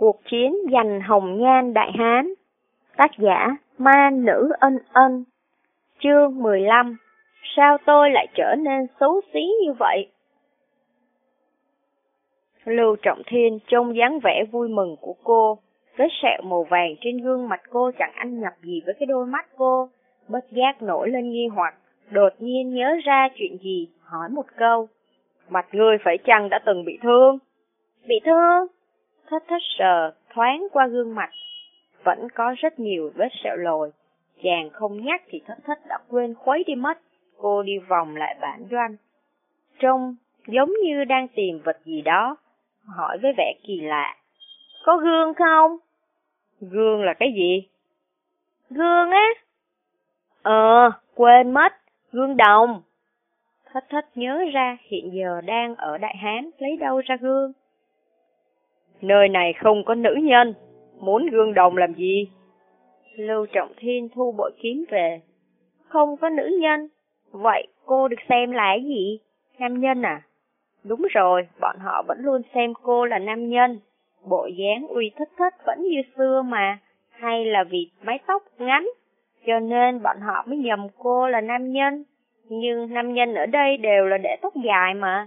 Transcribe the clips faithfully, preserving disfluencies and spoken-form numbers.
Cuộc chiến giành hồng nhan Đại Hán. Tác giả Ma Nữ Ân Ân. Chương mười lăm. Sao tôi lại trở nên xấu xí như vậy? Lưu Trọng Thiên trông dáng vẻ vui mừng của cô, vết sẹo màu vàng trên gương mặt cô chẳng ăn nhập gì với cái đôi mắt cô, bất giác nổi lên nghi hoặc, đột nhiên nhớ ra chuyện gì, hỏi một câu. Mặt ngươi phải chăng đã từng bị thương? Bị thương? Thất thất sờ thoáng qua gương mặt, vẫn có rất nhiều vết sẹo lồi. Chàng không nhắc thì thất thất đã quên khuấy đi mất. Cô đi vòng lại bản doanh, trông giống như đang tìm vật gì đó, hỏi với vẻ kỳ lạ. Có gương không? Gương là cái gì? Gương á? Ờ, quên mất, gương đồng. Thất thất nhớ ra hiện giờ đang ở Đại Hán, lấy đâu ra gương? Nơi này không có nữ nhân, muốn gương đồng làm gì? Lưu Trọng Thiên thu bội kiếm về. Không có nữ nhân, vậy cô được xem là cái gì? Nam nhân à? Đúng rồi, bọn họ vẫn luôn xem cô là nam nhân. Bộ dáng Uy Thất Thất vẫn như xưa mà, hay là vì mái tóc ngắn, cho nên bọn họ mới nhầm cô là nam nhân. Nhưng nam nhân ở đây đều là để tóc dài mà.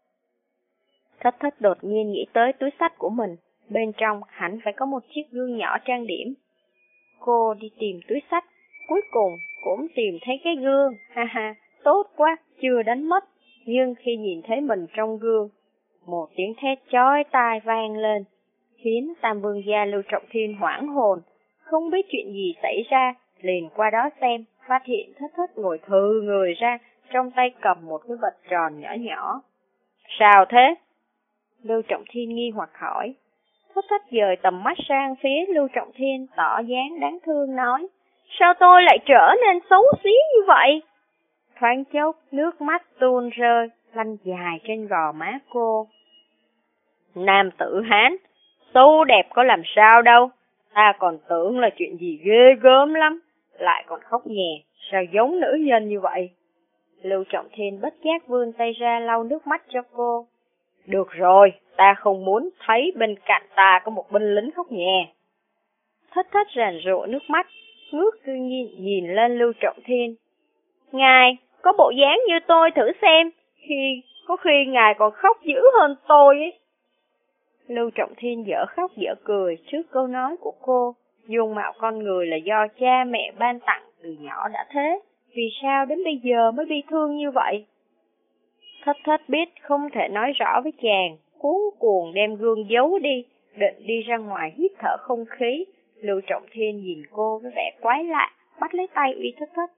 Thất Thất đột nhiên nghĩ tới túi xách của mình, bên trong hẳn phải có một chiếc gương nhỏ trang điểm. Cô đi tìm túi xách, cuối cùng cũng tìm thấy cái gương, ha ha, tốt quá, chưa đánh mất. Nhưng khi nhìn thấy mình trong gương, một tiếng thét chói tai vang lên, khiến Tam Vương gia Lưu Trọng Thiên hoảng hồn, không biết chuyện gì xảy ra, liền qua đó xem, phát hiện Thất Thất ngồi thừ người ra, trong tay cầm một cái vật tròn nhỏ nhỏ. Sao thế? Lưu Trọng Thiên nghi hoặc hỏi. Thất Thất dời tầm mắt sang phía Lưu Trọng Thiên, tỏ dáng đáng thương nói. Sao tôi lại trở nên xấu xí như vậy? Thoáng chốc, nước mắt tuôn rơi, lăn dài trên gò má cô. Nam tử Hán, xấu đẹp có làm sao đâu, ta còn tưởng là chuyện gì ghê gớm lắm, lại còn khóc nhè, sao giống nữ nhân như vậy? Lưu Trọng Thiên bất giác vươn tay ra lau nước mắt cho cô. Được rồi, ta không muốn thấy bên cạnh ta có một binh lính khóc nhè. Thất Thất ràn rộ nước mắt, ngước cư nhiên nhìn lên Lưu Trọng Thiên. Ngài, có bộ dáng như tôi thử xem, khi có khi ngài còn khóc dữ hơn tôi ấy. Lưu Trọng Thiên dở khóc dở cười trước câu nói của cô. Dung mạo con người là do cha mẹ ban tặng từ nhỏ đã thế, vì sao đến bây giờ mới bi thương như vậy? Thất Thất biết không thể nói rõ với chàng, cuống cuồng đem gương giấu đi, định đi ra ngoài hít thở không khí. Lưu Trọng Thiên nhìn cô với vẻ quái lạ, bắt lấy tay Uy Thất Thất.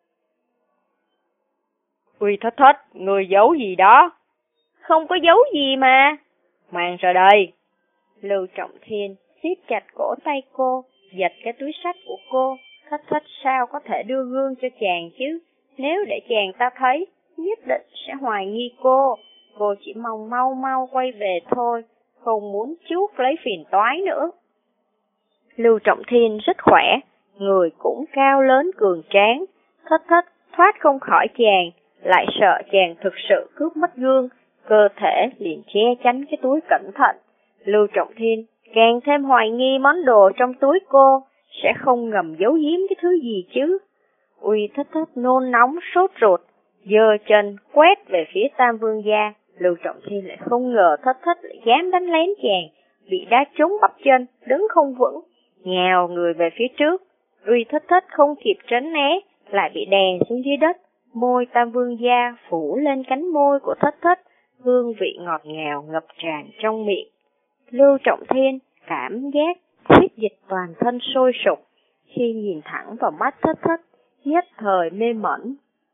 Uy Thất Thất, người giấu gì đó? Không có giấu gì mà. Mang ra đây. Lưu Trọng Thiên siết chặt cổ tay cô, giật cái túi xách của cô. Thất Thất sao có thể đưa gương cho chàng chứ? Nếu để chàng ta thấy, nhất định sẽ hoài nghi cô. Cô chỉ mong mau mau quay về thôi, không muốn chuốc lấy phiền toái nữa. Lưu Trọng Thiên rất khỏe, người cũng cao lớn cường tráng. Thất Thất thoát không khỏi chàng, lại sợ chàng thực sự cướp mất gương, cơ thể liền che chắn cái túi cẩn thận. Lưu Trọng Thiên càng thêm hoài nghi món đồ trong túi cô sẽ không ngầm giấu giếm cái thứ gì chứ. Uy Thất Thất nôn nóng sốt ruột, giơ chân quét về phía Tam Vương gia. Lưu Trọng Thiên lại không ngờ Thất Thất lại dám đánh lén chàng, bị đá trúng bắp chân, đứng không vững, nhào người về phía trước. Uy Thất Thất không kịp tránh né, lại bị đè xuống dưới đất. Môi Tam Vương gia phủ lên cánh môi của Thất Thất, hương vị ngọt ngào ngập tràn trong miệng. Lưu Trọng Thiên cảm giác huyết dịch toàn thân sôi sục, khi nhìn thẳng vào mắt Thất Thất, nhất thời mê mẩn.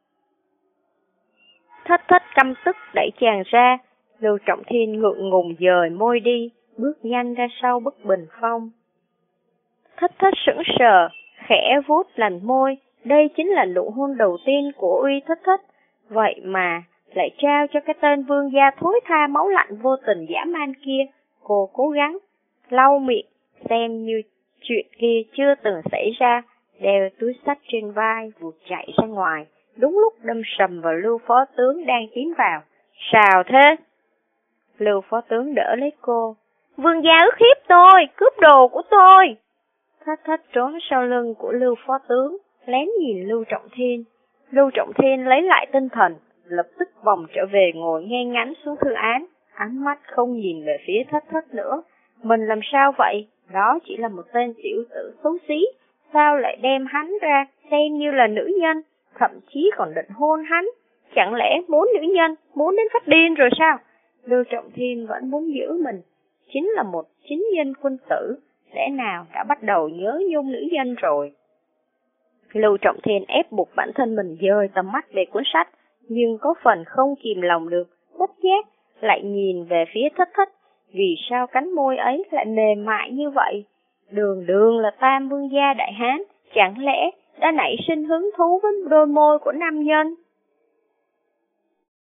Thất Thất căm tức đẩy chàng ra, Lưu Trọng Thiên ngượng ngùng dời môi đi, bước nhanh ra sau bức bình phong. Thất Thất sững sờ, khẽ vuốt làn môi, đây chính là nụ hôn đầu tiên của Uy Thất Thất, vậy mà lại trao cho cái tên vương gia thối tha máu lạnh vô tình dã man kia. Cô cố gắng lau miệng, xem như chuyện kia chưa từng xảy ra, đeo túi xách trên vai, vụt chạy ra ngoài, đúng lúc đâm sầm vào Lưu Phó Tướng đang tiến vào. Sao thế? Lưu Phó Tướng đỡ lấy cô. Vương gia ức hiếp tôi, cướp đồ của tôi. Thất thất trốn sau lưng của Lưu phó tướng, lén nhìn Lưu Trọng Thiên. Lưu Trọng Thiên lấy lại tinh thần, lập tức vòng trở về ngồi ngay ngắn xuống thư án, ánh mắt không nhìn về phía thất thất nữa. Mình làm sao vậy? Đó chỉ là một tên tiểu tử xấu xí, sao lại đem hắn ra xem như là nữ nhân, thậm chí còn định hôn hắn. Chẳng lẽ muốn nữ nhân, muốn đến phát điên rồi sao? Lưu Trọng Thiên vẫn muốn giữ mình, chính là một chính nhân quân tử, lẽ nào đã bắt đầu nhớ nhung nữ nhân rồi? Lưu Trọng Thiên ép buộc bản thân mình dời tầm mắt về cuốn sách, nhưng có phần không kìm lòng được, bất giác lại nhìn về phía thất thất. Vì sao cánh môi ấy lại mềm mại như vậy? Đường đường là Tam Vương gia đại hán, chẳng lẽ đã nảy sinh hứng thú với đôi môi của nam nhân?